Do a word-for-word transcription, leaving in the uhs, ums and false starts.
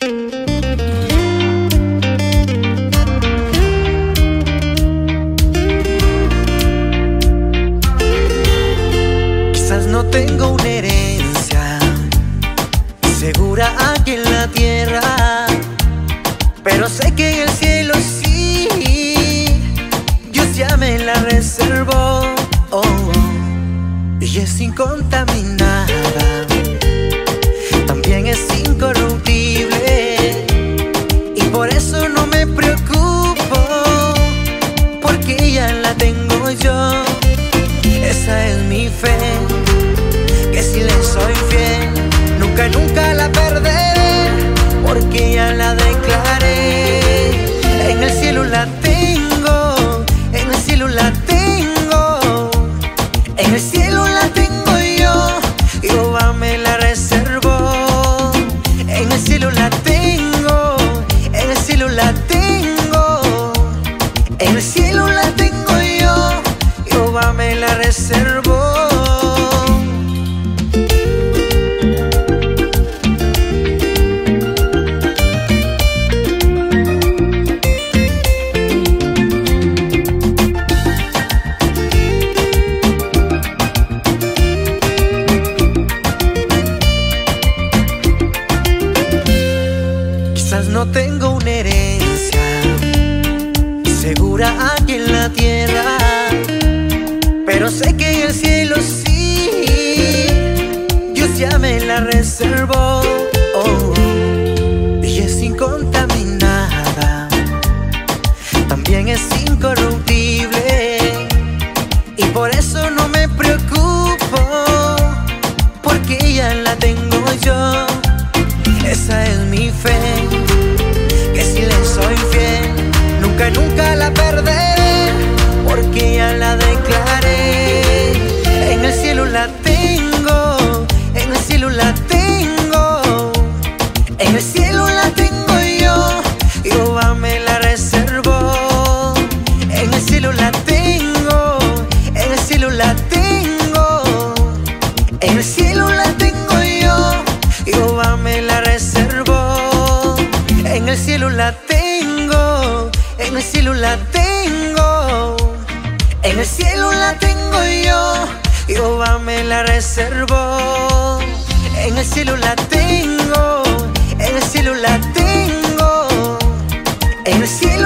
Quizás no tengo una herencia segura aquí en la tierra, pero sé que en el cielo sí, Dios ya me la reservó. Oh, y es incontaminada, también es incorruptible, y por eso no me preocupo, porque ya la tengo yo. Esa es mi fe, que si le soy fiel, nunca, nunca la perderé, porque ya la declaré. En el cielo la tengo, en el cielo la tengo, en el cielo la tengo yo, Jehová me la reservó. En el cielo la tengo, en el cielo la tengo, en el cielo la tengo yo, Jehová me la reservó. Quizás no tengo una herencia segura aquí en la tierra, pero sé que en el cielo sí, Dios ya me la reservó. Oh, y es incontaminada, también es incorruptible, y por eso no me preocupo, porque ya la tengo yo. Esa es mi fe, que si le soy fiel, nunca, nunca la perderé, porque ya la declaré. En el cielo la tengo, en el cielo la tengo, en el cielo la tengo yo, Jehová me la reservó. En el cielo la tengo, en el cielo la tengo, en el cielo la tengo yo, Jehová me la reservó. En el cielo la tengo, en el cielo la tengo, en el cielo la tengo yo, Jehová me la reservó. En el cielo la tengo, en el cielo la tengo, en el cielo